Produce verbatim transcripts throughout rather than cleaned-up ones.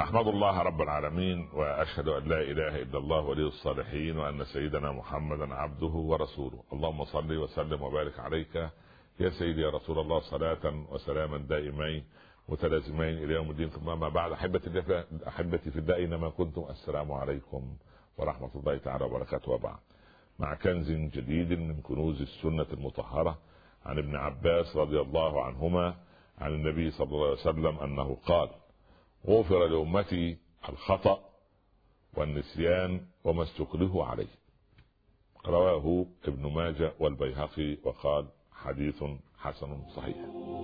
أحمد الله رب العالمين، وأشهد أن لا إله إلا الله ولي الصالحين، وأن سيدنا محمدا عبده ورسوله. اللهم صل وسلم وبارك عليك يا سيدي يا رسول الله، صلاة وسلاما دائمين متلازمين إلى يوم الدين. ثم ما بعد، أحبتي أحبتي في الله أينما كنتم، السلام عليكم ورحمة الله تعالى وبركاته. وبعد، مع كنز جديد من كنوز السنة المطهرة عن ابن عباس رضي الله عنهما عن النبي صلى الله عليه وسلم أنه قال: غفر لأمتي الخطأ والنسيان وما استكرهوا عليه. رواه ابن ماجه والبيهقي وقال: حديث حسن صحيح.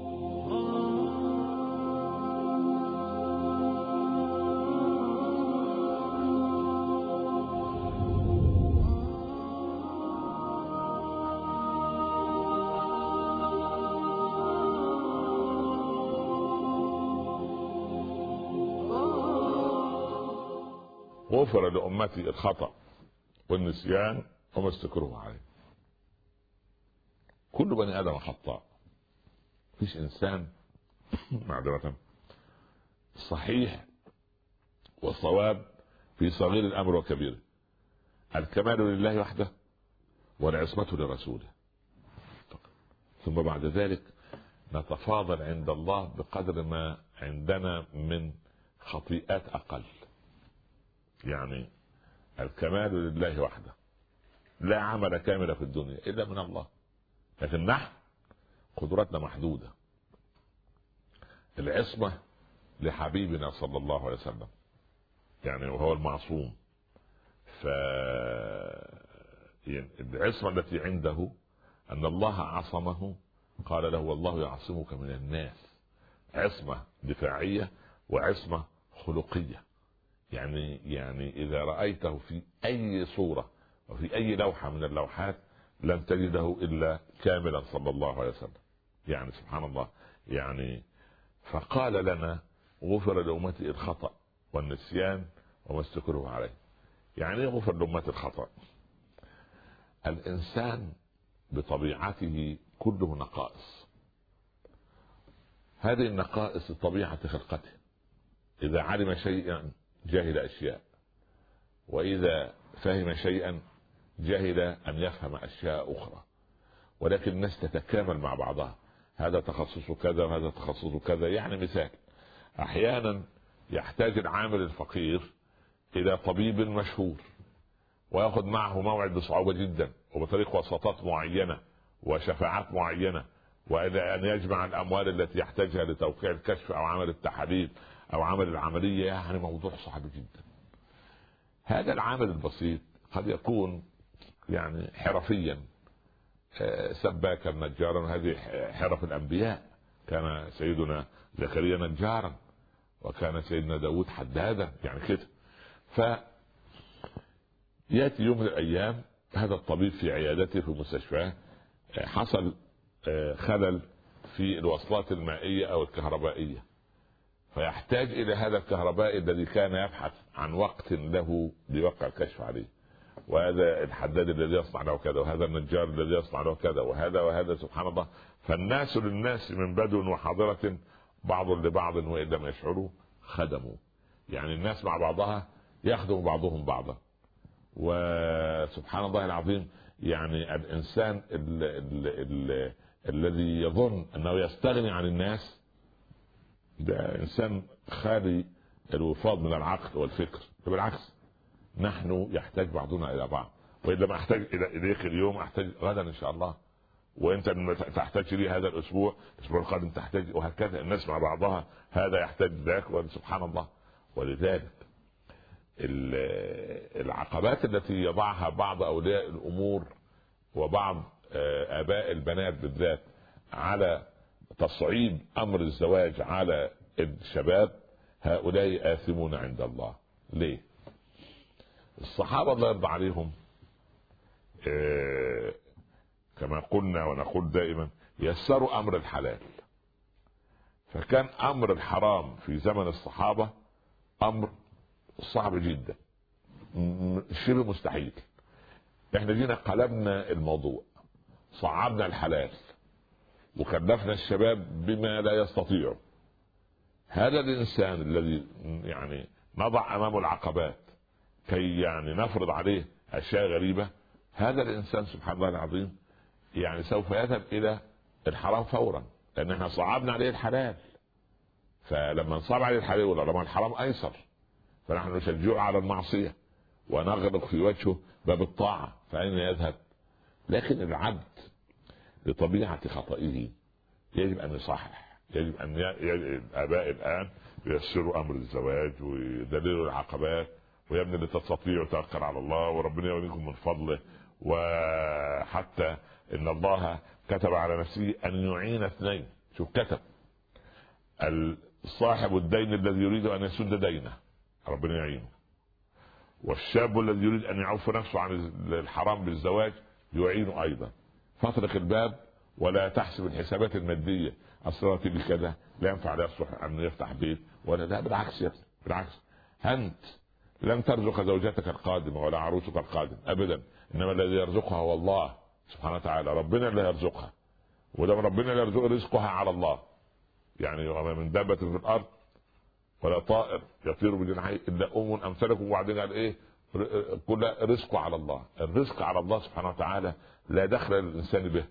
غفر لأمتي الخطأ والنسيان وما استكرهوا عليه. كل بني آدم خطاء، فيش إنسان معذرة صحيح والصواب في صغير الأمر وكبيره. الكمال لله وحده والعصمة لرسوله، ثم بعد ذلك نتفاضل عند الله بقدر ما عندنا من خطيئات أقل. يعني الكمال لله وحده، لا عمل كامل في الدنيا إلا من الله، لكن نحن قدرتنا محدودة. العصمة لحبيبنا صلى الله عليه وسلم، يعني وهو المعصوم، فالعصمة التي عنده أن الله عصمه، قال له: والله يعصمك من الناس. عصمة دفاعية وعصمة خلقية. يعني يعني إذا رأيته في أي صورة وفي أي لوحة من اللوحات لن تجده إلا كاملا صلى الله عليه وسلم. يعني سبحان الله. يعني فقال لنا: غفر لأمتي الخطأ والنسيان وما استكرهوا عليه. يعني غفر لأمتي الخطأ. الإنسان بطبيعته كله نقائص. هذه النقائص طبيعة خلقته. إذا علم شيئا جاهل أشياء، وإذا فهم شيئا جاهل أن يفهم أشياء أخرى. ولكن الناس تتكامل مع بعضها، هذا تخصص كذا وهذا تخصص كذا. يعني مثال، أحيانا يحتاج العامل الفقير إلى طبيب مشهور ويأخذ معه موعد بصعوبة جدا وبطريق وساطات معينة وشفاعات معينة، وإلى أن يجمع الأموال التي يحتاجها لتوقيع الكشف أو عمل التحاليل أو عمل العملية. يعني موضوع صعب جدا. هذا العامل البسيط قد يكون يعني حرفيا، سباكا نجارا، هذه حرف الأنبياء. كان سيدنا زكريا نجارا، وكان سيدنا داود حدادا، يعني كده. فيأتي يوم من الأيام هذا الطبيب في عيادته في مستشفاه حصل خلل في الوصلات المائية أو الكهربائية، فيحتاج إلى هذا الكهربائي الذي كان يبحث عن وقت له ليوقع الكشف عليه، وهذا الحداد الذي يصنع له كذا، وهذا النجار الذي يصنع له كذا، وهذا وهذا. سبحان الله. فالناس للناس من بدو وحاضرة بعض لبعض وإن لم يشعروا خدموا. يعني الناس مع بعضها يخدم بعضهم بعضا. وسبحان الله العظيم، يعني الإنسان ال ال ال الذي يظن أنه يستغني عن الناس ده إنسان خالي الوفاض من العقل والفكر. بالعكس، نحن يحتاج بعضنا إلى بعض، وإذا ما أحتاج إليك اليوم أحتاج غدا إن شاء الله، وأنت تحتاج لي هذا الأسبوع، الأسبوع القادم تحتاج، وهكذا. الناس مع بعضها، هذا يحتاج ذاك، وسبحان الله. ولذلك العقبات التي يضعها بعض أولياء الأمور وبعض آباء البنات بالذات على تصعيد أمر الزواج على الشباب، هؤلاء آثمون عند الله. ليه؟ الصحابة الله يرضى عليهم آه كما قلنا ونقول دائما يسروا أمر الحلال. فكان أمر الحرام في زمن الصحابة أمر صعب جدا، شبه مستحيل. احنا جينا قلبنا الموضوع، صعبنا الحلال وكلفنا الشباب بما لا يستطيعوا. هذا الإنسان الذي يعني نضع أمامه العقبات كي يعني نفرض عليه أشياء غريبة، هذا الإنسان سبحان الله العظيم يعني سوف يذهب إلى الحرام فورا، لأن احنا صعبنا عليه الحلال. فلما نصعب عليه الحلال ولما الحرام أيسر، فنحن نشجعه على المعصية ونغلق في وجهه باب الطاعة، فأين يذهب؟ لكن العبد لطبيعة خطئه يجب أن يصحح، يجب أن ي... الآباء الآن ييسروا أمر الزواج ويدللوا العقبات، ويا ابني اللي تستطيع توكل على الله وربنا يوليكم من فضله. وحتى إن الله كتب على نفسه أن يعين اثنين، شوف كتب صاحب الدين الذي يريد أن يسد دينه ربنا يعينه، والشاب الذي يريد أن يعف نفسه عن الحرام بالزواج يعينه أيضا. فاطرق الباب ولا تحسب الحسابات المادية، أصلاتي بكذا لا ينفع لا يصلح أن يفتح بيت ولا لا، بالعكس يا ابني بالعكس، أنت لن ترزق زوجتك القادمة ولا عروسك القادم أبدا، إنما الذي يرزقها هو الله سبحانه وتعالى، ربنا اللي يرزقها، ولو ربنا اللي يرزق رزقها على الله. يعني وما من دابة في الأرض ولا طائر يطير بجناحيه إلا أم أمثلكم، وبعدين قال إيه؟ كل رزقه على الله. الرزق على الله سبحانه وتعالى لا دخل للإنسان به.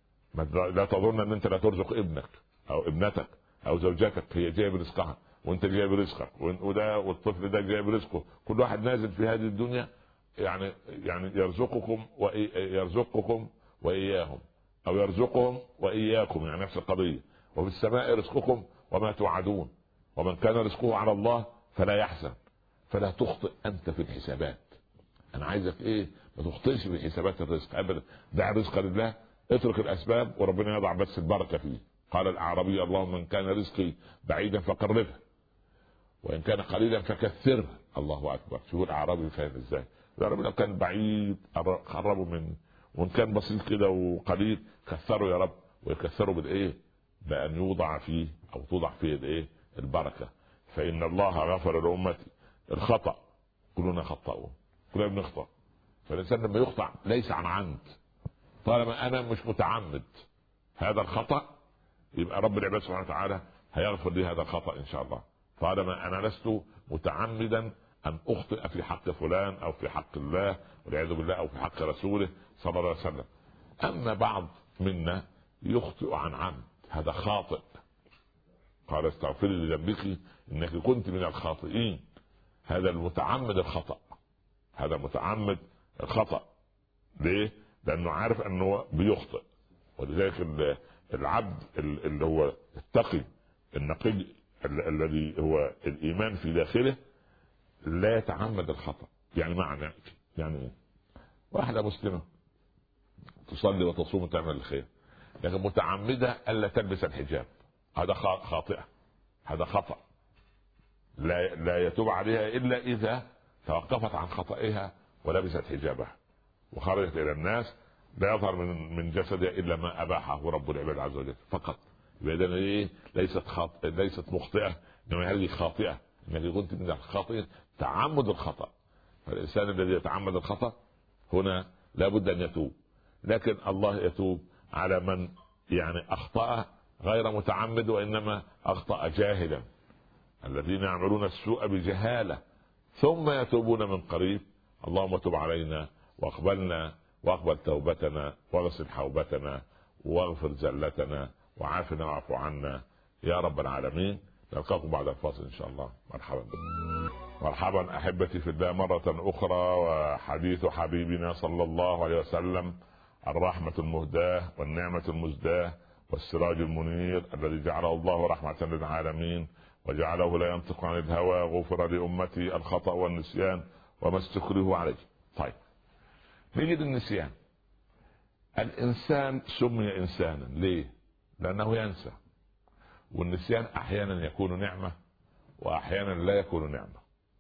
لا تظن أن أنت لا ترزق ابنك أو ابنتك أو زوجتك، هي جايب رزقها وأنت جايب رزقك، وده والطفل ده جايب رزقه، كل واحد نازل في هذه الدنيا يعني يعني يرزقكم ويرزقكم وإياهم، أو يرزقهم وإياكم، يعني نفس القضية. وفي السماء رزقكم وما توعدون، ومن كان رزقه على الله فلا يحزن. فلا تخطئ أنت في الحسابات. أنا عايزك إيه؟ ما تخطئش في حسابات الرزق أبدا. دع الرزق لله، اترك الأسباب وربنا يضع بس البركة فيه. قال الأعرابي اللهم من كان رزقي بعيدا فقربه وإن كان قليلا فكثره. الله أكبر. شوفوا الأعرابي فاهم إزاي. يا رب لو كان بعيد قربوا منه، وإن كان بسيط كده وقليل كثروا يا رب. ويكثروا بالإيه؟ بأن يوضع فيه أو توضع فيه الإيه؟ البركة. فإن الله غفر لأمتي الخطأ، كلنا خطأوا، كلنا بنخطأ. فالإنسان لما يخطأ ليس عن عمد، طالما أنا مش متعمد هذا الخطأ يبقى رب العباد سبحانه وتعالى هيغفر لي هذا الخطأ إن شاء الله. طالما أنا لست متعمدا أن أخطئ في حق فلان أو في حق الله والعياذ بالله أو في حق رسوله صلى الله عليه وسلم. أما بعض منا يخطئ عن عمد، هذا خاطئ. قال استغفري لذنبك إنك كنت من الخاطئين. هذا المتعمد الخطأ، هذا متعمد الخطأ. ليه؟ لأنه عارف أنه بيخطئ. ولذلك العبد اللي هو التقي النقي الذي هو الإيمان في داخله لا يتعمد الخطأ. يعني معنى يعني إيه؟ واحدة مسلمة تصلي وتصوم وتعمل الخير، لكن متعمدة ألا تلبس الحجاب، هذا خاطئة، هذا خطأ. لا لا يتوب عليها إلا إذا توقفت عن خطئها ولبست حجابها وخرجت إلى الناس لا يظهر من من جسدها إلا ما أباحه رب العباد عز وجل فقط. إذا إيه؟ ليست خاطئة، ليست مخطئة، إنما هذه خاطئة. إنك كنت من الخاطئين، تعمد الخطأ. فالإنسان الذي يتعمد الخطأ هنا لابد أن يتوب. لكن الله يتوب على من يعني أخطأ غير متعمد وإنما أخطأ جاهلا. الذين يعملون السوء بجهالة ثم يتوبون من قريب اللهم تب علينا واقبلنا واقبل توبتنا واغسل حوبتنا واغفر زلتنا وعافنا واعف عنا يا رب العالمين. نلقاكم بعد الفاصل إن شاء الله. مرحبا مرحبا أحبتي في الله مرة أخرى، وحديث حبيبنا صلى الله عليه وسلم الرحمة المهداة والنعمة المزداة والسراج المنير الذي جعله الله رحمة للعالمين وجعله لا ينطق عن الهوى. غفر لأمتي الخطأ والنسيان وما استكرهوا عليه. طيب نجد النسيان. الإنسان سمي إنسانا ليه؟ لأنه ينسى. والنسيان أحيانا يكون نعمة وأحيانا لا يكون نعمة.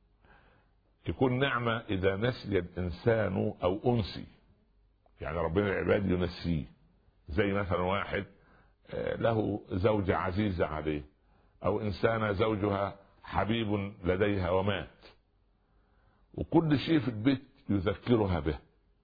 يكون نعمة إذا نسي الإنسان أو أنسي، يعني ربنا العباد ينسيه. زي مثلا واحد له زوجة عزيزة عليه أو إنسانة زوجها حبيب لديها ومات، وكل شيء في البيت يذكرها به،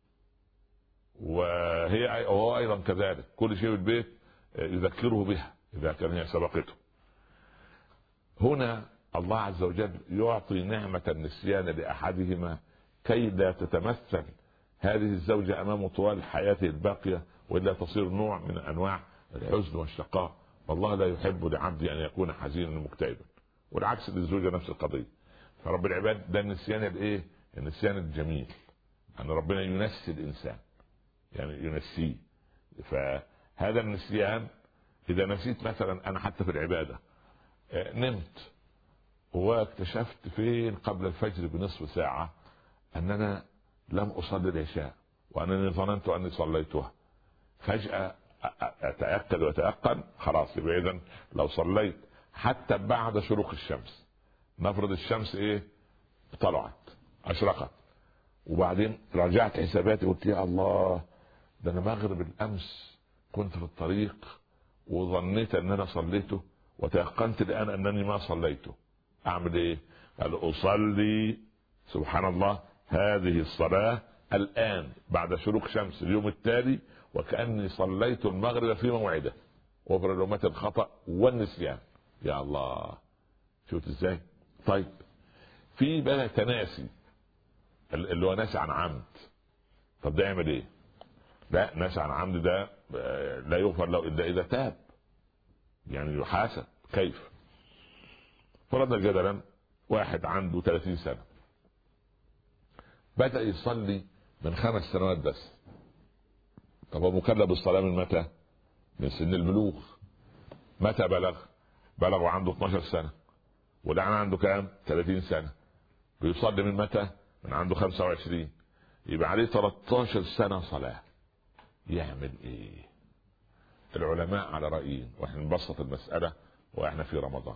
وهي وهو أيضا كذلك كل شيء في البيت يذكره بها إذا كان هي سبقته. هنا الله عز وجل يعطي نعمة النسيان لأحدهما كي لا تتمثل هذه الزوجة أمامه طوال حياته الباقية، وإلا تصير نوع من أنواع الحزن والشقاء. والله لا يحب لعبده أن يكون حزينا مكتئبا، والعكس للزوجة نفس القضية. فرب العباد ده النسيان الايه؟ النسيان الجميل، أن ربنا ينسي الإنسان، يعني ينسيه. فهذا النسيان إذا نسيت مثلا، أنا حتى في العبادة نمت واكتشفت فين قبل الفجر بنصف ساعة أن أنا لم أصلي العشاء، وأنني ظننت أني صليتها. فجأة أتأكد وأتأقن، خلاص يبقى إذن لو صليت حتى بعد شروق الشمس، نفرض الشمس إيه طلعت أشرقت، وبعدين رجعت حساباتي قلت يا الله ده أنا مغرب الأمس كنت في الطريق وظنيت أن أنا صليته، وتيقنت الآن أنني ما صليته. أعمل إيه؟ قال أصلي سبحان الله هذه الصلاة الآن بعد شروق شمس اليوم التالي، وكأني صليت المغرب في موعده، وفر الأمة الخطأ والنسيان. يا الله، شوف ازاي. طيب في بقى تناسي اللي هو ناسي عن عمد. طب ده يعمل ايه؟ لا، ناسي عن عمد ده لا يغفر له الا اذا تاب، يعني يحاسب. كيف؟ فرضنا جدلا واحد عنده ثلاثين سنة بدأ يصلي من خمس سنوات بس. طب هو مكلف بالصلاة من متى؟ من سن البلوغ. متى بلغ؟ بلغ وعنده اثناشر سنة، والآن عنده كام؟ ثلاثين سنة. بيصلي من متى؟ من عنده خمسة وعشرين، يبقى عليه ثلاثة عشر سنة صلاة. يعمل ايه؟ العلماء على رأيين، واحنا نبسط المسألة واحنا في رمضان.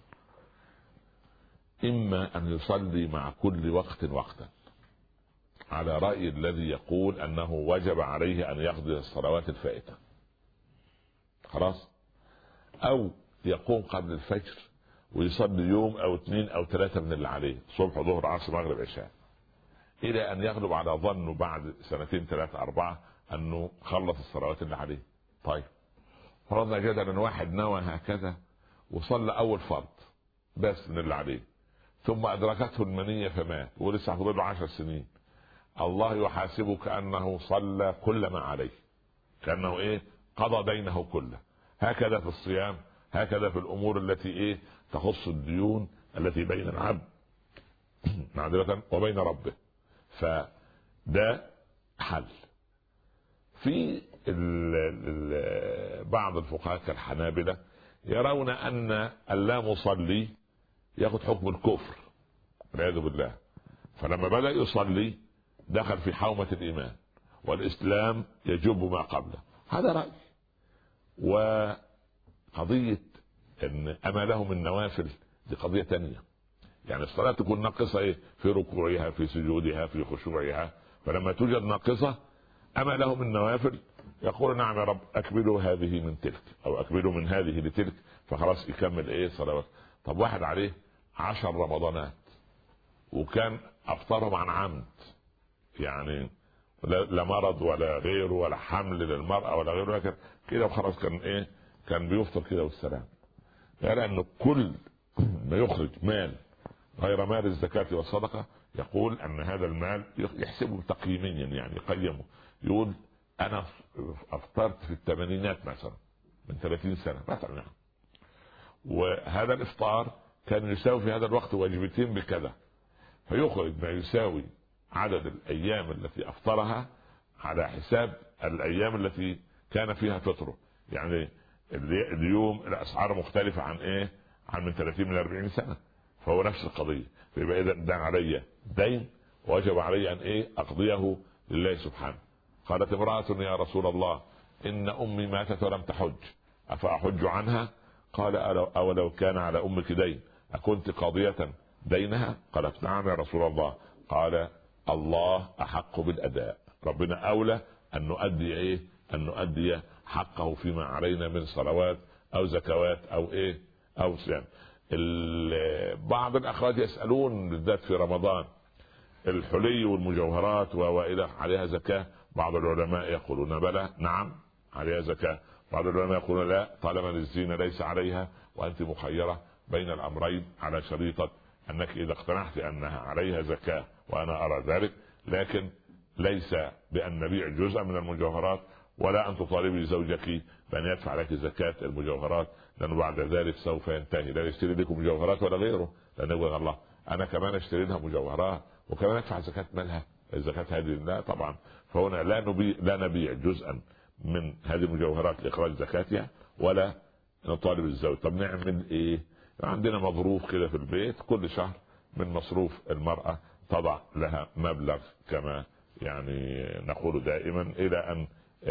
اما ان يصلي مع كل وقت وقتا، على رأي الذي يقول انه وجب عليه ان يقضي الصلوات الفائتة خلاص، او يقوم قبل الفجر ويصلي يوم او اثنين او ثلاثة من اللي عليه، صبح ظهر عصر مغرب عشاء، الى ان يغلب على ظنه بعد سنتين ثلاثة اربعة انه خلص الصلوات اللي عليه. طيب فرضنا جدلا ان واحد نوى هكذا وصلى اول فرض بس من اللي عليه، ثم ادركته المنية فمات ولسه فاضل له عشر سنين، الله يحاسبه كأنه صلى كل ما عليه، كأنه ايه؟ قضى دينه كله. هكذا في الصيام، هكذا في الامور التي ايه؟ تخص الديون التي بين العبد معذرة وبين ربه. فده حل. في ال ال بعض الفقهاء كالحنابلة يرون ان اللامصلي ياخذ حكم الكفر والعياذ بالله، فلما بدأ يصلي دخل في حومة الإيمان، والإسلام يجب ما قبله. هذا رأي. وقضية ان اما له من نوافل دي قضية تانية، يعني الصلاة تكون ناقصة ايه؟ في ركوعها، في سجودها، في خشوعها. فلما توجد ناقصة اما له من نوافل يقول نعم يا رب اكملوا هذه من تلك، او اكملوا من هذه لتلك، فخلاص يكمل ايه؟ صلوات. طب واحد عليه عشر رمضانات وكان افطرهم عن عمد، يعني لا مرض ولا غيره ولا حمل للمرأة ولا غيره، لكن كده وخلاص كان ايه؟ كان بيفطر كده والسلام. يعني انه كل ما يخرج مال غير مال الزكاة والصدقة يقول ان هذا المال يحسبه تقييميا، يعني يقيمه، يقول انا افطرت في الثمانينات مثلا من ثلاثين سنة مثلا يعني، وهذا الافطار كان يساوي في هذا الوقت واجبتين بكذا، فيخرج ما يساوي عدد الايام التي افطرها على حساب الايام التي كان فيها فطره. يعني اليوم الاسعار مختلفة عن ايه؟ عن من ثلاثين من أربعين سنة، فهو نفس القضية. فيبقى اذا دان علي دين وجب علي ان ايه؟ اقضيه لله سبحانه. قالت امرأة يا رسول الله ان امي ماتت ولم تحج افاحج عنها؟ قال اولو كان على امك دين اكنت قاضية دينها؟ قالت نعم يا رسول الله. قال الله احق بالاداء، ربنا اولى ان نؤدي ايه؟ ان نؤدي حقه فيما علينا من صلوات او زكوات او ايه؟ او صيام. بعض الاخوات يسالون بالذات في رمضان الحلي والمجوهرات والى عليها زكاه؟ بعض العلماء يقولون بلى نعم عليها زكاه، بعض العلماء يقولون لا طالما للزينه ليس عليها وانت مخيره بين الامرين على شريطة انك اذا اقتنعت انها عليها زكاة وانا ارى ذلك، لكن ليس بان نبيع جزءا من المجوهرات ولا ان تطالبي زوجك بان يدفع لك زكاة المجوهرات، لانه بعد ذلك سوف ينتهي لا يشتري لكم مجوهرات ولا غيره، لان يقول الله انا كمان اشتري لها مجوهرات وكمان ادفع زكاة مالها، الزكاة هذه لا طبعا. فهنا لا نبيع لا نبيع جزءا من هذه المجوهرات لاخراج زكاتها ولا نطالب الزوج. طب نعمل ايه؟ عندنا مظروف كده في البيت، كل شهر من مصروف المرأة تضع لها مبلغ كما يعني نقول دائما الى ان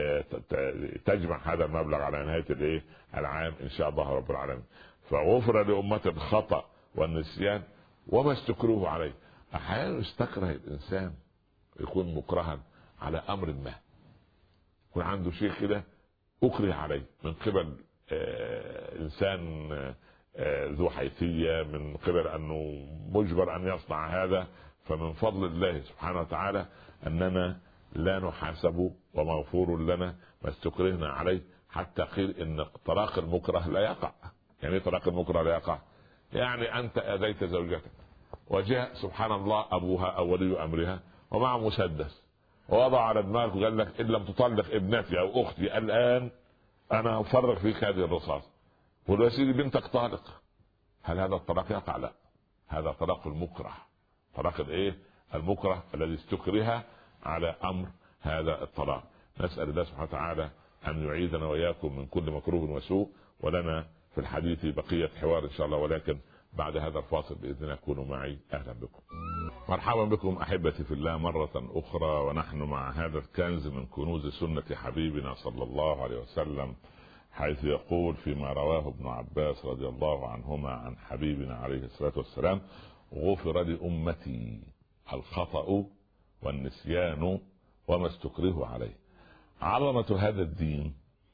تجمع هذا المبلغ على نهاية الايه العام ان شاء الله رب العالمين. فغفر لأمة الخطأ والنسيان وما استكروه عليه. احيانا يستكره الانسان يكون مكرها على امر ما، يكون عنده شيء كده اكره عليه من قبل آه انسان آه ذو حيثية، من قبل انه مجبر ان يصنع هذا. فمن فضل الله سبحانه وتعالى اننا لا نحاسب ومغفور لنا ما استكرهنا عليه، حتى قيل ان طلاق المكره لا يقع. يعني ايه طلاق المكره لا يقع؟ يعني انت اذيت زوجتك وجاء سبحان الله ابوها او ولي امرها ومع مسدس ووضع على دماغك وقال لك ان لم تطلق ابنتي او اختي الان انا افرغ فيك هذه الرصاص، ولو يا سيدي بنتك طالق. هل هذا الطلاق يقع؟ لا، هذا طلاق المكره، طلاق الايه المكره الذي استكره على امر هذا الطلاق. نسأل الله سبحانه وتعالى ان يعيذنا واياكم من كل مكروه وسوء. ولنا في الحديث بقية حوار ان شاء الله، ولكن بعد هذا الفاصل باذن الله كونوا معي. اهلا بكم، مرحبا بكم احبتي في الله مرة اخرى، ونحن مع هذا الكنز من كنوز سنة حبيبنا صلى الله عليه وسلم، حيث يقول فيما رواه ابن عباس رضي الله عنهما عن حبيبنا عليه الصلاة والسلام: غفر لأمتي الخطأ والنسيان وما استكره عليه. عظمة هذا الدين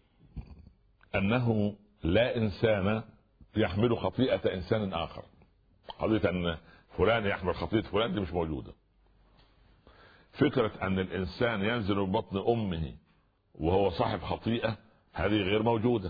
انه لا انسان يحمل خطيئة انسان اخر. قضية ان فلان يحمل خطيئة فلان دي مش موجودة. فكرة ان الانسان ينزل من بطن امه وهو صاحب خطيئة هذه غير موجودة.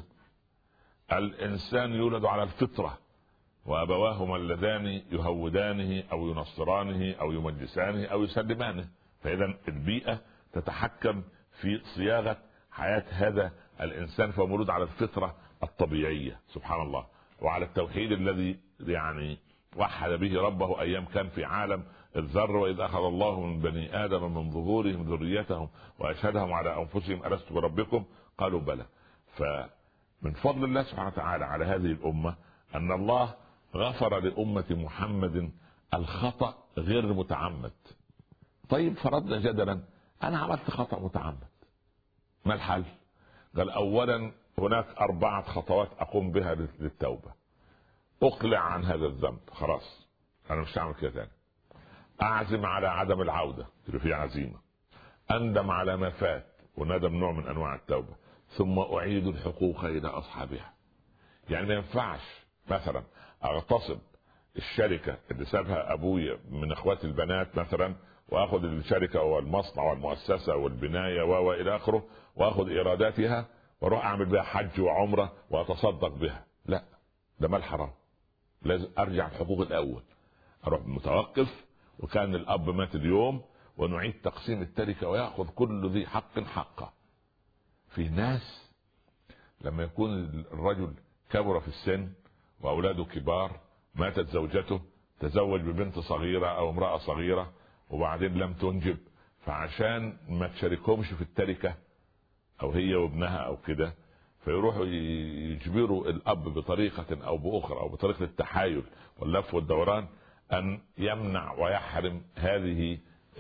الانسان يولد على الفطرة وابواه ملدان يهودانه او ينصرانه او يمجسانه او يسلمانه، فاذا البيئة تتحكم في صياغة حياة هذا الانسان، فهو مولود على الفطرة الطبيعية سبحان الله، وعلى التوحيد الذي يعني وحد به ربه ايام كان في عالم الذر، واذ اخذ الله من بني ادم من ظهورهم ذريتهم واشهدهم على انفسهم الست بربكم قالوا بلى. فمن فضل الله سبحانه وتعالى على هذه الامة ان الله غفر لأمة محمد الخطأ غير متعمد. طيب فرضنا جدلا انا عملت خطأ متعمد، ما الحل؟ قال اولا هناك اربعة خطوات اقوم بها للتوبة. اقلع عن هذا الذنب، خلاص انا مش هعمل كده تاني. اعزم على عدم العودة، تبقى في عزيمة. اندم على ما فات، وندم نوع من انواع التوبة. ثم اعيد الحقوق الى اصحابها. يعني ما ينفعش مثلا اغتصب الشركة اللي سابها ابويا من اخواتي البنات مثلا، واخذ الشركة والمصنع والمؤسسة والبناية والى اخره، واخذ ايراداتها واروح اعمل بها حج وعمرة واتصدق بها. لا، ده مال حرام. لازم ارجع الحقوق الاول، اروح متوقف وكان الاب مات اليوم ونعيد تقسيم التركة ويأخذ كل ذي حق حقه. في ناس لما يكون الرجل كبر في السن واولاده كبار، ماتت زوجته، تزوج ببنت صغيرة او امرأة صغيرة وبعدين لم تنجب، فعشان ما تشاركهمش في التركة او هي وابنها او كده، فيروحوا يجبروا الاب بطريقة او باخرى او بطريقة التحايل واللف والدوران ان يمنع ويحرم هذه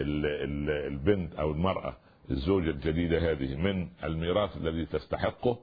البنت او المرأة الزوجة الجديدة هذه من الميراث الذي تستحقه.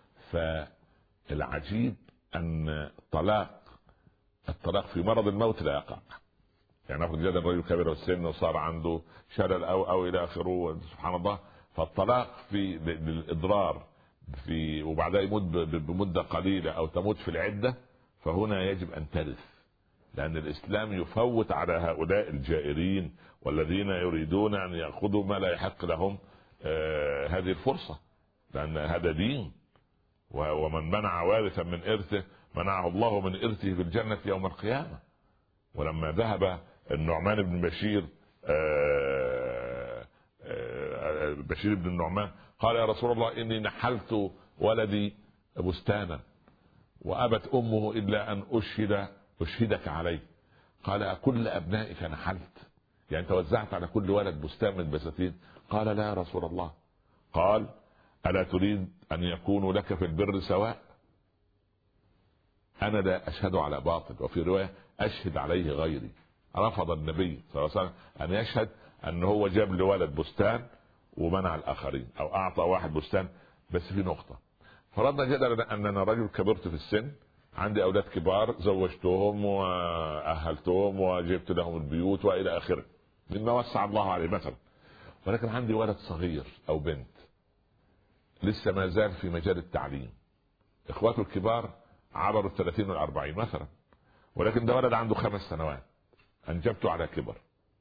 فالعجيب ان طلاق الطلاق في مرض الموت لا يقع. يعني ناخذ جدا رجل كبير السن وصار عنده شلل او او الى اخره سبحان الله، فالطلاق في الاضرار في وبعدها يموت بمدة قليلة او تموت في العدة، فهنا يجب ان ترث، لان الاسلام يفوت على هؤلاء الجائرين والذين يريدون ان ياخذوا ما لا يحق لهم آه هذه الفرصة، لان هذا دين، ومن منع وارثا من ارثه منعه الله من إرثه في الجنة يوم القيامة. ولما ذهب النعمان بن بشير آآ آآ بشير بن النعمان قال يا رسول الله إني نحلت ولدي بستانا وأبت أمه إلا أن أشهد أشهدك عليه. قال أكل أبنائك نحلت؟ يعني توزعت على كل ولد بستان من بساتين؟ قال لا يا رسول الله. قال ألا تريد أن يكونوا لك في البر سواء؟ أنا لا أشهد على باطل، وفي رواية أشهد عليه غيري. رفض النبي صلى الله عليه وسلم أن يشهد أن هو جاب لولد بستان ومنع الآخرين، أو أعطى واحد بستان. بس في نقطة، فرضنا جدلا أننا رجل كبرت في السن، عندي أولاد كبار زوجتهم وأهلتهم وجبت لهم البيوت وإلى آخره مما وسع الله عليه مثلا، ولكن عندي ولد صغير أو بنت لسه ما زال في مجال التعليم، إخواته الكبار عبروا الثلاثين والأربعين مثلا، ولكن ده ولد عنده خمس سنوات أنجبته على كبر.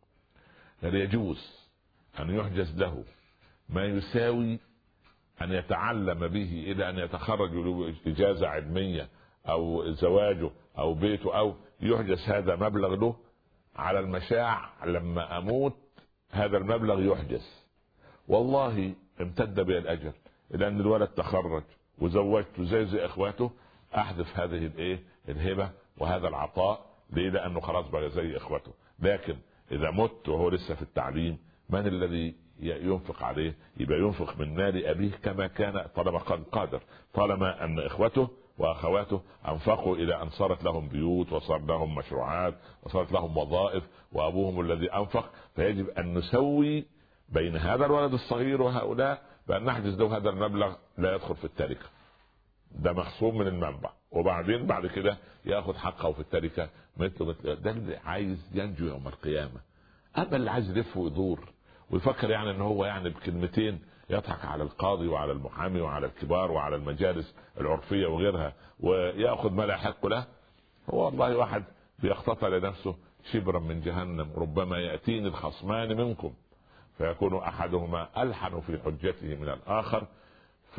هل يجوز أن يحجز له ما يساوي أن يتعلم به إلى أن يتخرج له إجازة علمية أو زواجه أو بيته، أو يحجز هذا مبلغ له على المشاع لما أموت هذا المبلغ يحجز؟ والله امتد بي الأجل إلى أن الولد تخرج وزوجته زي زي إخواته، أحذف هذه الإيه الهبة وهذا العطاء ليه؟ لأنه خلاص بقى زي إخواته. لكن إذا مت وهو لسه في التعليم من الذي ينفق عليه؟ يبقى ينفق من مال أبيه كما كان، طالما كان قادر، طالما أن إخوته وأخواته أنفقوا إلى أن صارت لهم بيوت وصار لهم مشروعات وصارت لهم وظائف وأبوهم الذي أنفق، فيجب أن نسوي بين هذا الولد الصغير وهؤلاء بأن نحجز له هذا المبلغ لا يدخل في التركة، ده مخصوم من المنبع، وبعدين بعد كده ياخذ حقه في التركه مثل مثل ده اللي عايز ينجو يوم القيامه. اما اللي عايز يلف ويدور ويفكر يعني ان هو يعني بكلمتين يضحك على القاضي وعلى المحامي وعلى الكبار وعلى المجالس العرفيه وغيرها وياخذ ما لا يحق له، هو والله واحد بيقتطع لنفسه شبرا من جهنم. ربما ياتيني الخصمان منكم فيكون احدهما الحن في حجته من الاخر، ف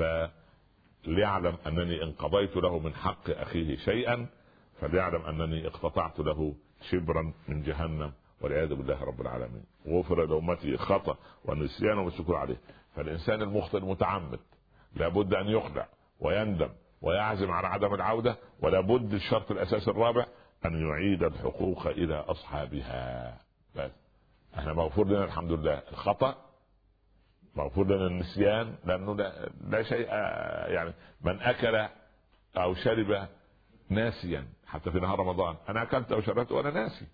ليعلم أنني إن قضيت له من حق أخيه شيئا فليعلم أنني اقتطعت له شبرا من جهنم والعياذ بالله رب العالمين. غفر لأمتي خطأ والنسيان والسكوت عليه. فالإنسان المخطئ المتعمد لابد أن يخدع ويندم ويعزم على عدم العودة، ولا بد الشرط الأساسي الرابع أن يعيد الحقوق إلى أصحابها. بس احنا مغفور لنا الحمد لله الخطأ، مغفور لنا النسيان، لأنه لا, لا شيء يعني من أكل أو شرب ناسيا حتى في نهار رمضان، أنا أكلت أو شربت وأنا ناسي،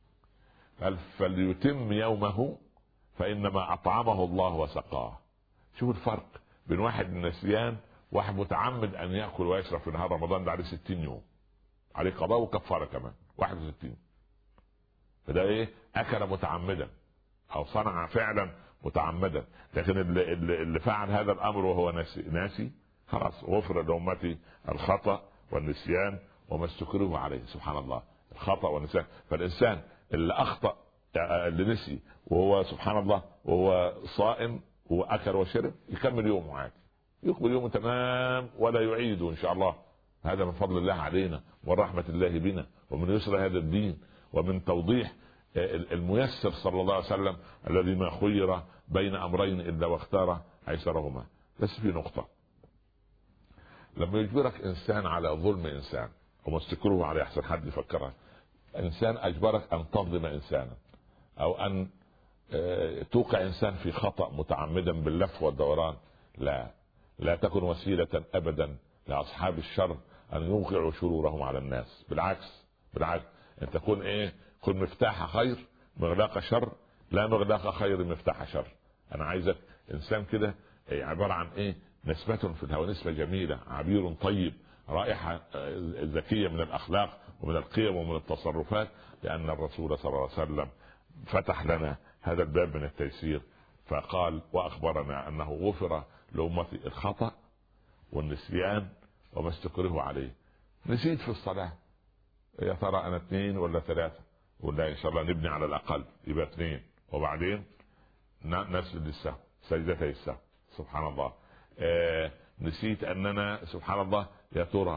فليتم يومه فإنما أطعمه الله وسقاه. شوف الفرق بين واحد نسيان واحد متعمد أن يأكل ويشرب في نهار رمضان، ده عليه ستين يوم، عليه قضاء وكفارة كمان واحد وستين. فده إيه؟ أكل متعمدا أو صنع فعلا متعمدا. لكن اللي, اللي فعل هذا الامر وهو ناسي, ناسي خلاص غفر لأمتي الخطأ والنسيان وما استكره عليه. سبحان الله، الخطأ والنسيان. فالانسان اللي اخطأ اللي نسي وهو سبحان الله وهو صائم واكل وشرب يكمل يومه عادي، يكمل يومه تمام ولا يعيده ان شاء الله. هذا من فضل الله علينا ورحمة الله بنا ومن يسر هذا الدين ومن توضيح الميسر صلى الله عليه وسلم الذي ما خير بين امرين الا واختار ايسرهما. بس في نقطة، لما يجبرك انسان على ظلم انسان ومستكره عليه، احسن حد يفكرها، انسان اجبرك ان تظلم انسانا او ان توقع انسان في خطأ متعمدا باللف والدوران، لا لا تكن وسيلة ابدا لاصحاب الشر ان يوقعوا شرورهم على الناس. بالعكس بالعكس، ان تكون ايه كن مفتاح خير مغلاق شر، لا مغلاق خير مفتاح شر. انا عايزك انسان كده عبارة عن ايه نسمة في الهواء، نسمة جميلة، عبير طيب، رائحة ذكية من الاخلاق ومن القيم ومن التصرفات، لان الرسول صلى الله عليه وسلم فتح لنا هذا الباب من التيسير فقال واخبرنا انه غفر لأمتي الخطأ والنسيان وما استكره عليه. نسيت في الصلاة، يا ترى انا اثنين ولا ثلاثة؟ ولا ان شاء الله نبني على الاقل يبقى اثنين، وبعدين نسجد السهو سجدتي السهو. سبحان الله. آه نسيت اننا سبحان الله يا ترى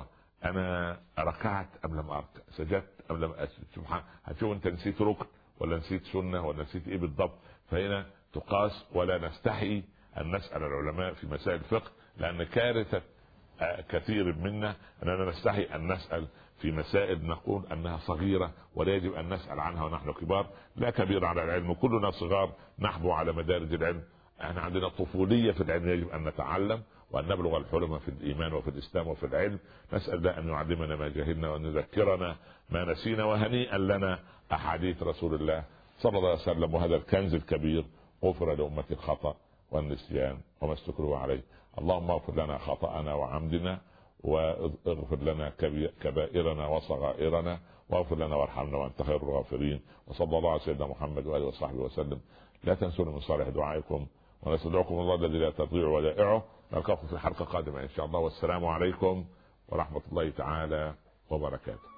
انا ركعت ام لم اركع، سجدت ام لم اسجد. سبحان، هتشوف انت نسيت ركن ولا نسيت سنه ولا نسيت ايه بالضبط. فهنا تقاس، ولا نستحي ان نسال العلماء في مسائل الفقه، لان كارثه كثير منا اننا نستحي ان نسال في مسائل نقول انها صغيره ولا يجب ان نسال عنها ونحن كبار. لا كبير على العلم، كلنا صغار نحبو على مدارج العلم. احنا عندنا طفوليه في العلم، يجب ان نتعلم وان نبلغ الحلم في الايمان وفي الاسلام وفي العلم. نسال الله ان يعلمنا ما جهلنا وان يذكرنا ما نسينا. وهنيئا لنا احاديث رسول الله صلى الله عليه وسلم، وهذا الكنز الكبير. غفر لامتي الخطا والنسيان وما استكرهوا عليه. اللهم اغفر لنا خطأنا وعمدنا، واغفر لنا كبائرنا وصغائرنا، واغفر لنا وارحمنا وانت خير الغافرين. وصلى الله على سيدنا محمد واله وصحبه وسلم. لا تنسونا من صالح دعائكم، ونستدعوكم الله الذي لا تضيع ودائعه. نلقاكم في حلقة قادمة ان شاء الله، والسلام عليكم ورحمة الله تعالى وبركاته.